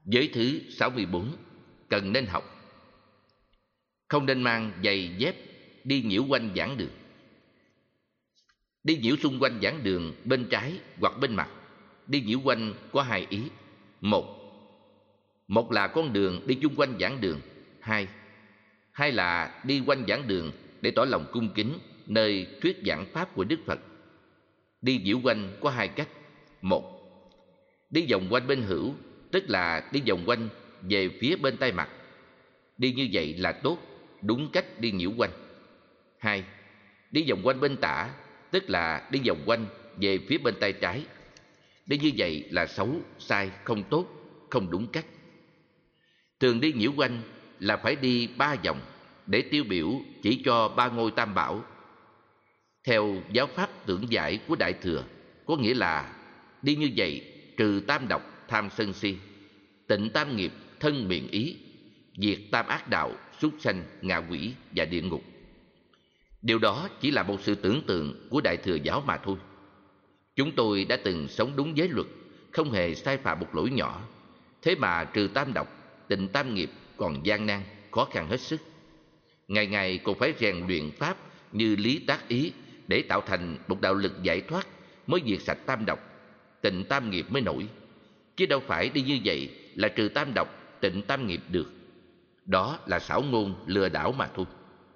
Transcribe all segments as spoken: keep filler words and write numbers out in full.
Giới thứ sáu mươi bốn, cần nên học. Không nên mang giày dép đi nhiễu quanh giảng đường. Đi nhiễu xung quanh giảng đường bên trái hoặc bên mặt. Đi nhiễu quanh có hai ý. Một, một là con đường đi chung quanh giảng đường. Hai, hai là đi quanh giảng đường để tỏ lòng cung kính nơi thuyết giảng pháp của Đức Phật. Đi nhiễu quanh có hai cách. Một, đi vòng quanh bên hữu, tức là đi vòng quanh về phía bên tay mặt. Đi như vậy là tốt, đúng cách đi nhiễu quanh. Hai, đi vòng quanh bên tả, tức là đi vòng quanh về phía bên tay trái. Đi như vậy là xấu, sai, không tốt, không đúng cách. Thường đi nhiễu quanh là phải đi ba vòng để tiêu biểu chỉ cho ba ngôi Tam Bảo. Theo giáo pháp tưởng giải của Đại Thừa, có nghĩa là đi như vậy trừ tam độc tham sân si, tịnh tam nghiệp thân miệng ý, diệt tam ác đạo súc sanh ngạ quỷ và địa ngục. Điều đó chỉ là một sự tưởng tượng của Đại Thừa giáo mà thôi. Chúng tôi đã từng sống đúng giới luật, không hề sai phạm một lỗi nhỏ. Thế mà trừ tam độc, tịnh tam nghiệp còn gian nan, khó khăn hết sức. Ngày ngày còn phải rèn luyện pháp như lý tác ý để tạo thành một đạo lực giải thoát mới diệt sạch tam độc, tịnh tam nghiệp mới nổi. Chứ đâu phải đi như vậy là trừ tam độc, tịnh tam nghiệp được. Đó là xảo ngôn lừa đảo mà thôi.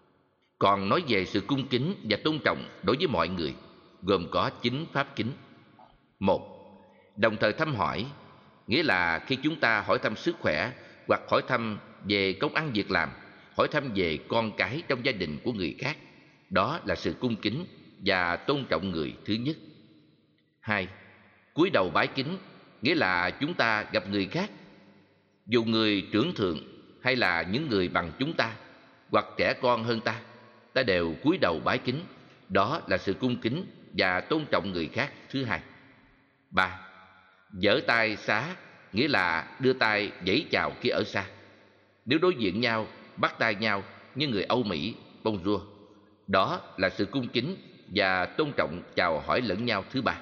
Còn nói về sự cung kính và tôn trọng đối với mọi người, gồm có chín pháp kính. Một, đồng thời thăm hỏi, nghĩa là khi chúng ta hỏi thăm sức khỏe hoặc hỏi thăm về công ăn việc làm, hỏi thăm về con cái trong gia đình của người khác, đó là sự cung kính và tôn trọng người thứ nhất. Hai, cúi đầu bái kính, nghĩa là chúng ta gặp người khác, dù người trưởng thượng hay là những người bằng chúng ta hoặc trẻ con hơn ta, ta đều cúi đầu bái kính. Đó là sự cung kính và tôn trọng người khác thứ hai. Ba, giở tay xá, nghĩa là đưa tay vẫy chào khi ở xa. Nếu đối diện nhau, bắt tay nhau như người Âu Mỹ, bonjour. Đó là sự cung kính và tôn trọng chào hỏi lẫn nhau thứ ba.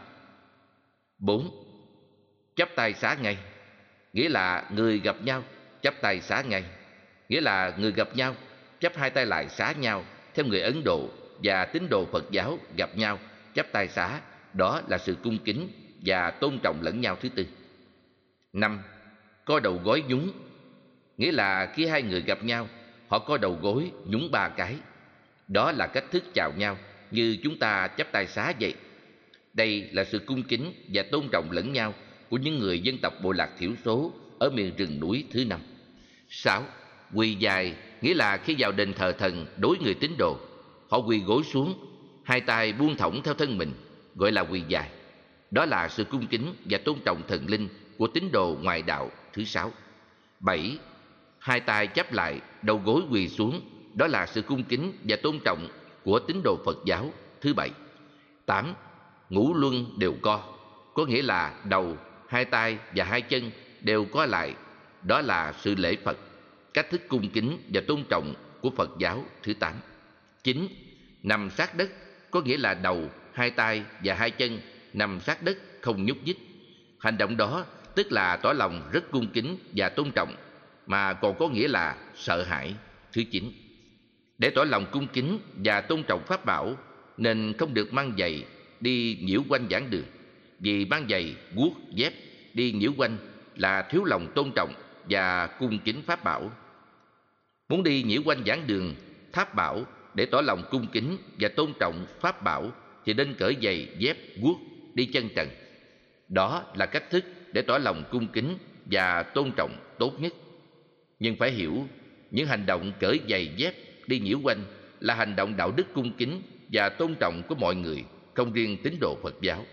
Bốn, chắp tay xá ngay, nghĩa là người gặp nhau chắp tay xá ngay, nghĩa là người gặp nhau chắp hai tay lại xá nhau. Theo người Ấn Độ và tín đồ Phật giáo gặp nhau chắp tay xá, đó là sự cung kính và tôn trọng lẫn nhau thứ tư. Năm, co đầu gối nhún, nghĩa là khi hai người gặp nhau, họ co đầu gối nhún ba cái. Đó là cách thức chào nhau như chúng ta chắp tay xá vậy. Đây là sự cung kính và tôn trọng lẫn nhau của những người dân tộc bộ lạc thiểu số ở miền rừng núi thứ năm. Sáu, quỳ dài, nghĩa là khi vào đền thờ thần đối người tín đồ, họ quỳ gối xuống, hai tay buông thõng theo thân mình, gọi là quỳ dài. Đó là sự cung kính và tôn trọng thần linh của tín đồ ngoại đạo thứ sáu. Bảy, hai tay chắp lại, đầu gối quỳ xuống, đó là sự cung kính và tôn trọng của tín đồ Phật giáo thứ bảy. Tám, ngũ luân đều co, có nghĩa là đầu, hai tay và hai chân đều co lại. Đó là sự lễ Phật, cách thức cung kính và tôn trọng của Phật giáo thứ tám. Chín, nằm sát đất, có nghĩa là đầu, hai tay và hai chân nằm sát đất không nhúc nhích. Hành động đó tức là tỏ lòng rất cung kính và tôn trọng, mà còn có nghĩa là sợ hãi thứ chín. Để tỏ lòng cung kính và tôn trọng pháp bảo nên không được mang giày đi nhiễu quanh giảng đường, vì mang giày, guốc, dép đi nhiễu quanh là thiếu lòng tôn trọng và cung kính pháp bảo. Muốn đi nhiễu quanh giảng đường, tháp bảo để tỏ lòng cung kính và tôn trọng pháp bảo thì nên cởi giày, dép, guốc, đi chân trần. Đó là cách thức để tỏ lòng cung kính và tôn trọng tốt nhất. Nhưng phải hiểu, những hành động cởi giày, dép, đi nhiễu quanh là hành động đạo đức cung kính và tôn trọng của mọi người, không riêng tín đồ Phật giáo.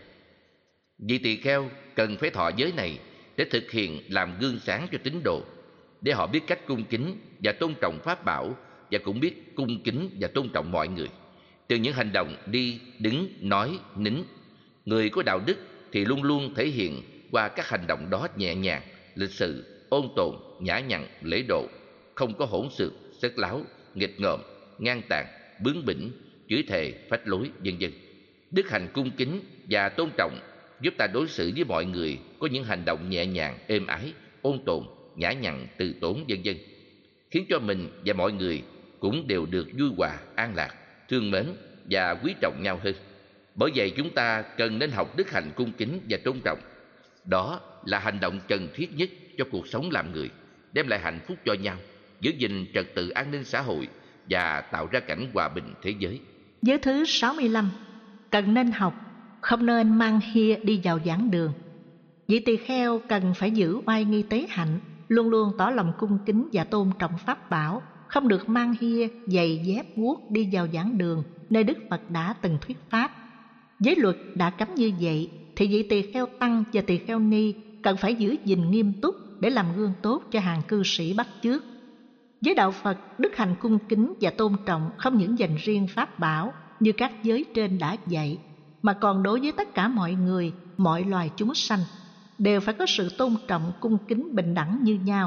Vị tỳ kheo cần phải thọ giới này để thực hiện làm gương sáng cho tín đồ, để họ biết cách cung kính và tôn trọng pháp bảo, và cũng biết cung kính và tôn trọng mọi người. Từ những hành động đi, đứng, nói, nín, người có đạo đức thì luôn luôn thể hiện qua các hành động đó nhẹ nhàng, lịch sự, ôn tồn, nhã nhặn, lễ độ, không có hỗn xược, sất láo, nghịch ngợm, ngang tàn, bướng bỉnh, chửi thề, phách lối, vân vân. Đức hạnh cung kính và tôn trọng giúp ta đối xử với mọi người có những hành động nhẹ nhàng, êm ái, ôn tồn, nhã nhặn, từ tốn vân vân, khiến cho mình và mọi người cũng đều được vui hòa, an lạc, thương mến và quý trọng nhau hơn. Bởi vậy chúng ta cần nên học đức hạnh cung kính và tôn trọng. Đó là hành động cần thiết nhất cho cuộc sống làm người, đem lại hạnh phúc cho nhau, giữ gìn trật tự an ninh xã hội và tạo ra cảnh hòa bình thế giới. Giới thứ sáu mươi lăm. Cần nên học, không nên mang hia đi vào giảng đường. Vị tỳ kheo cần phải giữ oai nghi tế hạnh, luôn luôn tỏ lòng cung kính và tôn trọng pháp bảo, không được mang hia, giày dép, guốc đi vào giảng đường nơi Đức Phật đã từng thuyết pháp. Giới luật đã cấm như vậy, thì vị tỳ kheo tăng và tỳ kheo ni cần phải giữ gìn nghiêm túc để làm gương tốt cho hàng cư sĩ bắt chước. Với đạo Phật, đức hạnh cung kính và tôn trọng không những dành riêng pháp bảo như các giới trên đã dạy, mà còn đối với tất cả mọi người, mọi loài chúng sanh, đều phải có sự tôn trọng cung kính bình đẳng như nhau.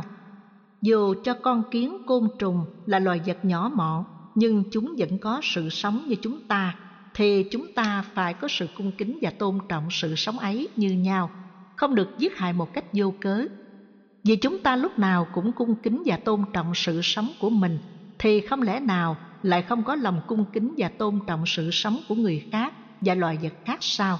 Dù cho con kiến, côn trùng là loài vật nhỏ mọn, nhưng chúng vẫn có sự sống như chúng ta, thì chúng ta phải có sự cung kính và tôn trọng sự sống ấy như nhau, không được giết hại một cách vô cớ. Vì chúng ta lúc nào cũng cung kính và tôn trọng sự sống của mình, thì không lẽ nào lại không có lòng cung kính và tôn trọng sự sống của người khác và loài vật khác sao?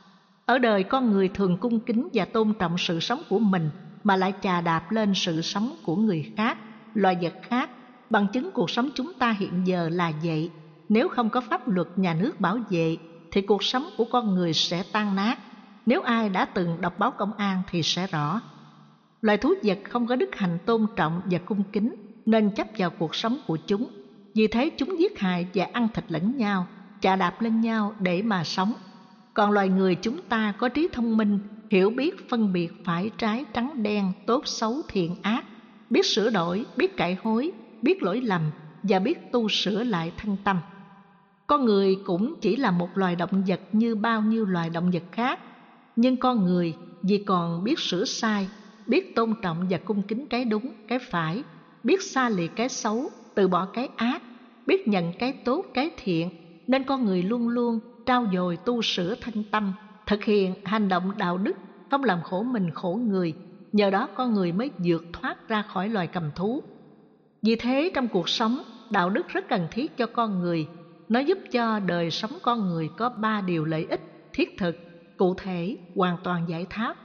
Ở đời con người thường cung kính và tôn trọng sự sống của mình mà lại chà đạp lên sự sống của người khác, loài vật khác. Bằng chứng cuộc sống chúng ta hiện giờ là vậy. Nếu không có pháp luật nhà nước bảo vệ thì cuộc sống của con người sẽ tan nát. Nếu ai đã từng đọc báo công an thì sẽ rõ. Loài thú vật không có đức hạnh tôn trọng và cung kính nên chấp vào cuộc sống của chúng. Vì thế chúng giết hại và ăn thịt lẫn nhau, chà đạp lên nhau để mà sống. Còn loài người chúng ta có trí thông minh, hiểu biết phân biệt phải trái trắng đen, tốt xấu thiện ác, biết sửa đổi, biết cải hối, biết lỗi lầm và biết tu sửa lại thân tâm. Con người cũng chỉ là một loài động vật như bao nhiêu loài động vật khác, nhưng con người vì còn biết sửa sai, biết tôn trọng và cung kính cái đúng, cái phải, biết xa lìa cái xấu, từ bỏ cái ác, biết nhận cái tốt, cái thiện, nên con người luôn luôn trau dồi tu sửa thân tâm, thực hiện hành động đạo đức, không làm khổ mình khổ người. Nhờ đó con người mới vượt thoát ra khỏi loài cầm thú. Vì thế trong cuộc sống, đạo đức rất cần thiết cho con người. Nó giúp cho đời sống con người có ba điều lợi ích thiết thực, cụ thể, hoàn toàn giải thoát.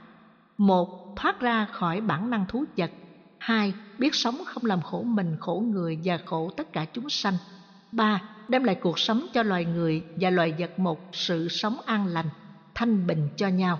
Một, thoát ra khỏi bản năng thú vật. Hai, biết sống không làm khổ mình, khổ người và khổ tất cả chúng sanh. Ba, đem lại cuộc sống cho loài người và loài vật một sự sống an lành, thanh bình cho nhau.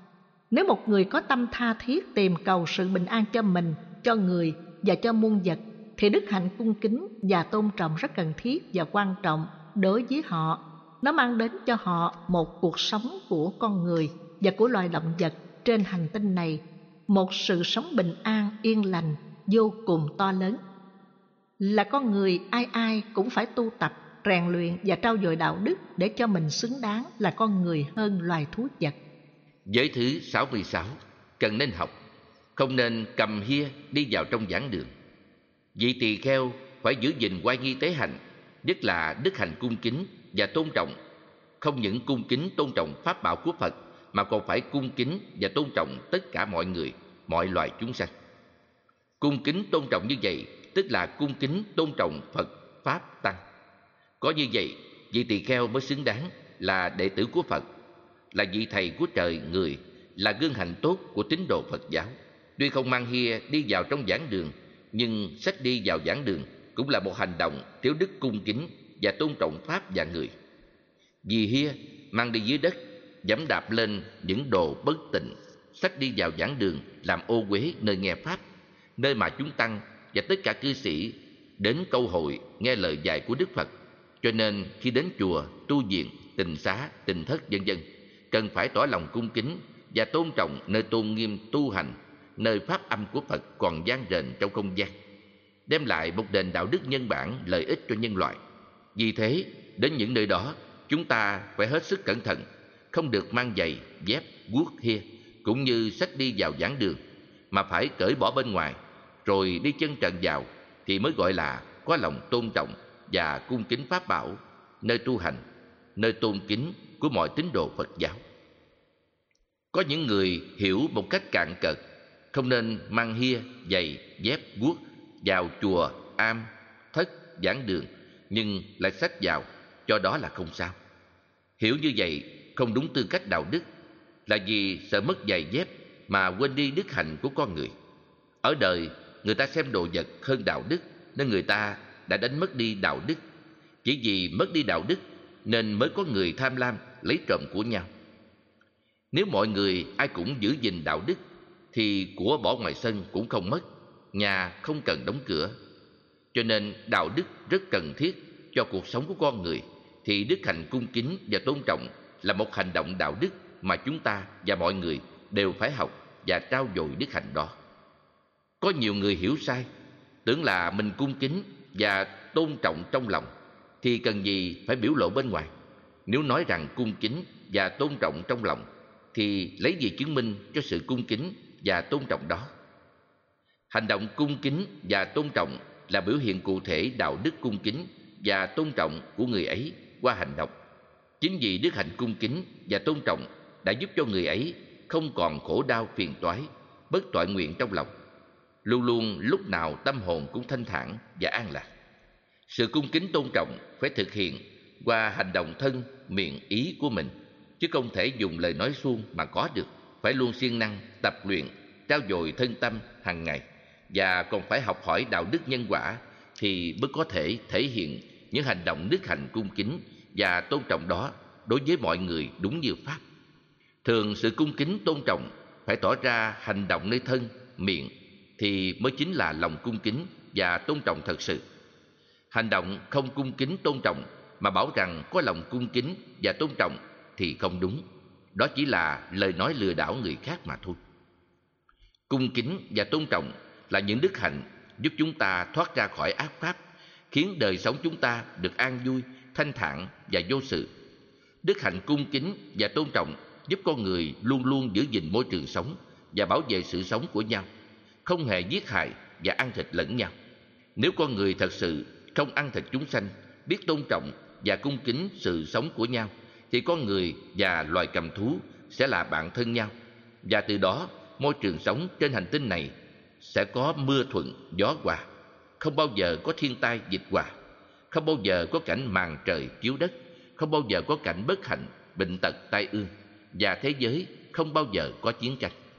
Nếu một người có tâm tha thiết tìm cầu sự bình an cho mình, cho người và cho muôn vật, thì đức hạnh cung kính và tôn trọng rất cần thiết và quan trọng đối với họ. Nó mang đến cho họ một cuộc sống của con người và của loài động vật trên hành tinh này, một sự sống bình an, yên lành, vô cùng to lớn. Là con người, ai ai cũng phải tu tập, rèn luyện và trau dồi đạo đức để cho mình xứng đáng là con người hơn loài thú vật. Giới thứ sáu mươi sáu. Cần nên học, không nên cầm hia đi vào trong giảng đường. Vị tỳ kheo phải giữ gìn oai nghi tế hạnh, nhất là đức hạnh cung kính và tôn trọng. Không những cung kính tôn trọng pháp bảo của Phật, mà còn phải cung kính và tôn trọng tất cả mọi người, mọi loài chúng sanh. Cung kính tôn trọng như vậy tức là cung kính tôn trọng Phật, Pháp, Tăng. Có như vậy, vị tỳ kheo mới xứng đáng là đệ tử của Phật, là vị thầy của trời người, là gương hạnh tốt của tín đồ Phật giáo. Tuy không mang hia đi vào trong giảng đường, nhưng xách đi vào giảng đường cũng là một hành động thiếu đức cung kính và tôn trọng Pháp và người. Vì hia mang đi dưới đất, dẫm đạp lên những đồ bất tịnh, xách đi vào giảng đường làm ô uế nơi nghe Pháp, nơi mà chúng tăng và tất cả cư sĩ đến câu hội nghe lời dạy của Đức Phật. Cho nên khi đến chùa, tu viện, tịnh xá, tịnh thất vân vân, cần phải tỏ lòng cung kính và tôn trọng nơi tôn nghiêm tu hành, nơi pháp âm của Phật còn vang rền trong không gian, đem lại một nền đạo đức nhân bản lợi ích cho nhân loại. Vì thế, đến những nơi đó, chúng ta phải hết sức cẩn thận, không được mang giày, dép, guốc, hia, cũng như xách đi vào giảng đường, mà phải cởi bỏ bên ngoài, rồi đi chân trần vào, thì mới gọi là có lòng tôn trọng và cung kính pháp bảo, nơi tu hành, nơi tôn kính của mọi tín đồ Phật giáo. Có những người hiểu một cách cạn cợt, không nên mang hia, giày, dép, guốc vào chùa, am, thất, giảng đường, nhưng lại xách vào, cho đó là không sao. Hiểu như vậy không đúng tư cách đạo đức, là vì sợ mất giày dép mà quên đi đức hạnh của con người. Ở đời, người ta xem đồ vật hơn đạo đức, nên người ta đã đánh mất đi đạo đức. Chỉ vì mất đi đạo đức nên mới có người tham lam lấy trộm của nhau. Nếu mọi người ai cũng giữ gìn đạo đức thì của bỏ ngoài sân cũng không mất, nhà không cần đóng cửa. Cho nên đạo đức rất cần thiết cho cuộc sống của con người, thì đức hạnh cung kính và tôn trọng là một hành động đạo đức mà chúng ta và mọi người đều phải học và trau dồi đức hạnh đó. Có nhiều người hiểu sai, tưởng là mình cung kính và tôn trọng trong lòng thì cần gì phải biểu lộ bên ngoài. Nếu nói rằng cung kính và tôn trọng trong lòng thì lấy gì chứng minh cho sự cung kính và tôn trọng đó? Hành động cung kính và tôn trọng là biểu hiện cụ thể đạo đức cung kính và tôn trọng của người ấy qua hành động. Chính vì đức hạnh cung kính và tôn trọng đã giúp cho người ấy không còn khổ đau phiền toái, bất toại nguyện trong lòng, luôn luôn lúc nào tâm hồn cũng thanh thản và an lạc. Sự cung kính tôn trọng phải thực hiện qua hành động thân, miệng, ý của mình, chứ không thể dùng lời nói suông mà có được. Phải luôn siêng năng tập luyện, trau dồi thân tâm hàng ngày, và còn phải học hỏi đạo đức nhân quả thì mới có thể thể hiện những hành động đức hạnh cung kính và tôn trọng đó đối với mọi người đúng như pháp. Thường sự cung kính tôn trọng phải tỏ ra hành động nơi thân, miệng thì mới chính là lòng cung kính và tôn trọng thật sự. Hành động không cung kính tôn trọng mà bảo rằng có lòng cung kính và tôn trọng thì không đúng. Đó chỉ là lời nói lừa đảo người khác mà thôi. Cung kính và tôn trọng là những đức hạnh giúp chúng ta thoát ra khỏi ác pháp, khiến đời sống chúng ta được an vui, thanh thản và vô sự. Đức hạnh cung kính và tôn trọng giúp con người luôn luôn giữ gìn môi trường sống và bảo vệ sự sống của nhau, không hề giết hại và ăn thịt lẫn nhau. Nếu con người thật sự không ăn thịt chúng sanh, biết tôn trọng và cung kính sự sống của nhau, thì con người và loài cầm thú sẽ là bạn thân nhau, và từ đó môi trường sống trên hành tinh này sẽ có mưa thuận gió hòa, không bao giờ có thiên tai dịch họa, không bao giờ có cảnh màn trời chiếu đất, không bao giờ có cảnh bất hạnh bệnh tật tai ương, và thế giới không bao giờ có chiến tranh.